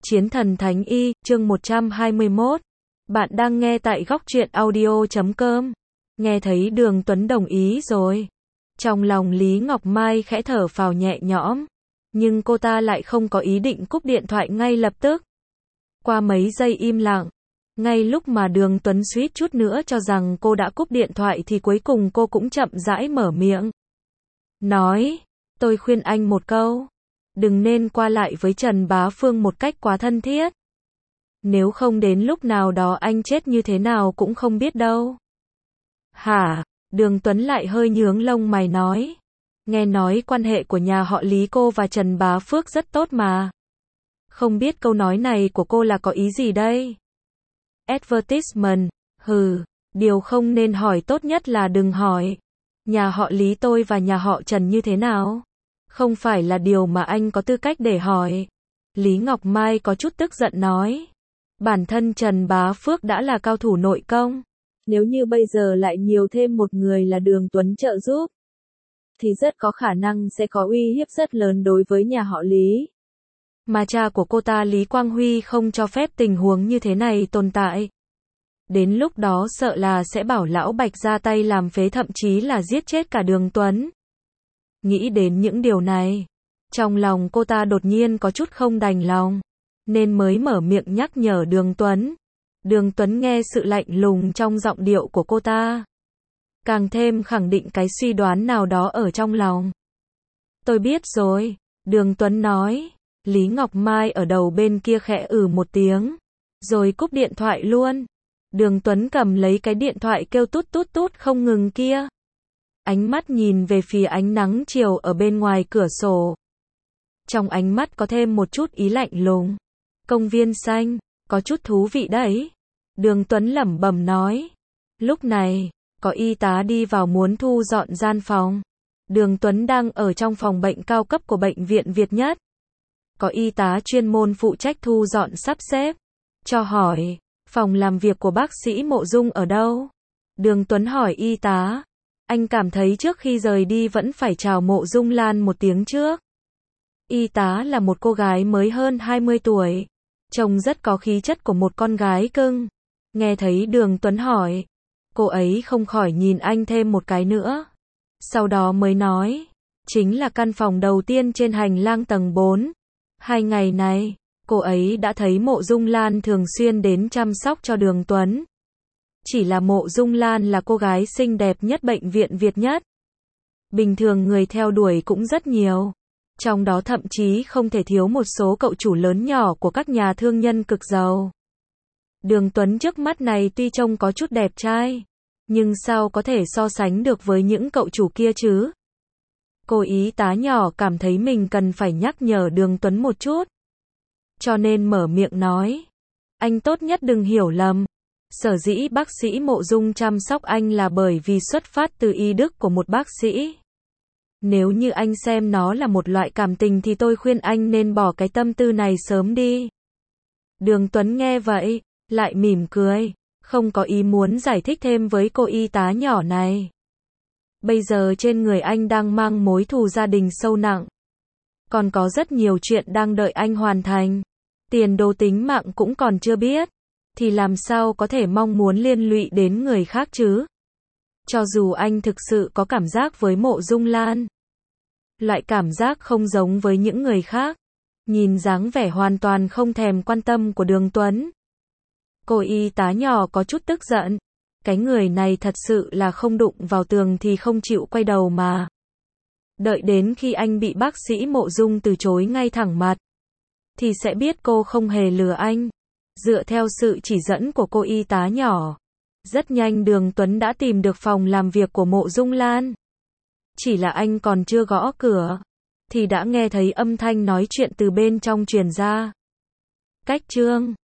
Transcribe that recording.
Chiến thần Thánh Y, chương 121. Bạn đang nghe tại góc truyện audio.com. Nghe thấy Đường Tuấn đồng ý rồi. Trong lòng Lý Ngọc Mai khẽ thở phào nhẹ nhõm. Nhưng cô ta lại không có ý định cúp điện thoại ngay lập tức. Qua mấy giây im lặng. Ngay lúc mà Đường Tuấn suýt chút nữa cho rằng cô đã cúp điện thoại thì cuối cùng cô cũng chậm rãi mở miệng. Nói, tôi khuyên anh một câu. Đừng nên qua lại với Trần Bá Phương một cách quá thân thiết. Nếu không đến lúc nào đó anh chết như thế nào cũng không biết đâu. Hả? Đường Tuấn lại hơi nhướng lông mày nói. Nghe nói quan hệ của nhà họ Lý cô và Trần Bá Phước rất tốt mà. Không biết câu nói này của cô là có ý gì đây? Advertisement, điều không nên hỏi tốt nhất là đừng hỏi. Nhà họ Lý tôi và nhà họ Trần như thế nào? Không phải là điều mà anh có tư cách để hỏi. Lý Ngọc Mai có chút tức giận nói. Bản thân Trần Bá Phước đã là cao thủ nội công. Nếu như bây giờ lại nhiều thêm một người là Đường Tuấn trợ giúp, thì rất có khả năng sẽ có uy hiếp rất lớn đối với nhà họ Lý. Mà cha của cô ta Lý Quang Huy không cho phép tình huống như thế này tồn tại. Đến lúc đó sợ là sẽ bảo lão Bạch ra tay làm phế, thậm chí là giết chết cả Đường Tuấn. Nghĩ đến những điều này, trong lòng cô ta đột nhiên có chút không đành lòng, nên mới mở miệng nhắc nhở Đường Tuấn. Đường Tuấn nghe sự lạnh lùng trong giọng điệu của cô ta, càng thêm khẳng định cái suy đoán nào đó ở trong lòng. Tôi biết rồi, Đường Tuấn nói. Lý Ngọc Mai ở đầu bên kia khẽ một tiếng, rồi cúp điện thoại luôn. Đường Tuấn cầm lấy cái điện thoại kêu tút tút tút không ngừng kia. Ánh mắt nhìn về phía ánh nắng chiều ở bên ngoài cửa sổ. Trong ánh mắt có thêm một chút ý lạnh lùng. Công viên xanh, có chút thú vị đấy. Đường Tuấn lẩm bẩm nói. Lúc này, có y tá đi vào muốn thu dọn gian phòng. Đường Tuấn đang ở trong phòng bệnh cao cấp của bệnh viện Việt Nhất. Có y tá chuyên môn phụ trách thu dọn sắp xếp. Cho hỏi, phòng làm việc của bác sĩ Mộ Dung ở đâu? Đường Tuấn hỏi y tá. Anh cảm thấy trước khi rời đi vẫn phải chào Mộ Dung Lan một tiếng trước. Y tá là một cô gái mới hơn 20 tuổi. Trông rất có khí chất của một con gái cưng. Nghe thấy Đường Tuấn hỏi, cô ấy không khỏi nhìn anh thêm một cái nữa. Sau đó mới nói, chính là căn phòng đầu tiên trên hành lang tầng 4. 2 ngày này, cô ấy đã thấy Mộ Dung Lan thường xuyên đến chăm sóc cho Đường Tuấn. Chỉ là Mộ Dung Lan là cô gái xinh đẹp nhất bệnh viện Việt Nhất. Bình thường người theo đuổi cũng rất nhiều. Trong đó thậm chí không thể thiếu một số cậu chủ lớn nhỏ của các nhà thương nhân cực giàu. Đường Tuấn trước mắt này tuy trông có chút đẹp trai, nhưng sao có thể so sánh được với những cậu chủ kia chứ? Cô y tá nhỏ cảm thấy mình cần phải nhắc nhở Đường Tuấn một chút. Cho nên mở miệng nói. Anh tốt nhất đừng hiểu lầm. Sở dĩ bác sĩ Mộ Dung chăm sóc anh là bởi vì xuất phát từ y đức của một bác sĩ. Nếu như anh xem nó là một loại cảm tình thì tôi khuyên anh nên bỏ cái tâm tư này sớm đi. Đường Tuấn nghe vậy, lại mỉm cười, không có ý muốn giải thích thêm với cô y tá nhỏ này. Bây giờ trên người anh đang mang mối thù gia đình sâu nặng. Còn có rất nhiều chuyện đang đợi anh hoàn thành. Tiền đồ tính mạng cũng còn chưa biết. Thì làm sao có thể mong muốn liên lụy đến người khác chứ? Cho dù anh thực sự có cảm giác với Mộ Dung Lan. Loại cảm giác không giống với những người khác. Nhìn dáng vẻ hoàn toàn không thèm quan tâm của Đường Tuấn. Cô y tá nhỏ có chút tức giận. Cái người này thật sự là không đụng vào tường thì không chịu quay đầu mà. Đợi đến khi anh bị bác sĩ Mộ Dung từ chối ngay thẳng mặt, thì sẽ biết cô không hề lừa anh. Dựa theo sự chỉ dẫn của cô y tá nhỏ, rất nhanh Đường Tuấn đã tìm được phòng làm việc của Mộ Dung Lan. Chỉ là anh còn chưa gõ cửa, thì đã nghe thấy âm thanh nói chuyện từ bên trong truyền ra. Cách chương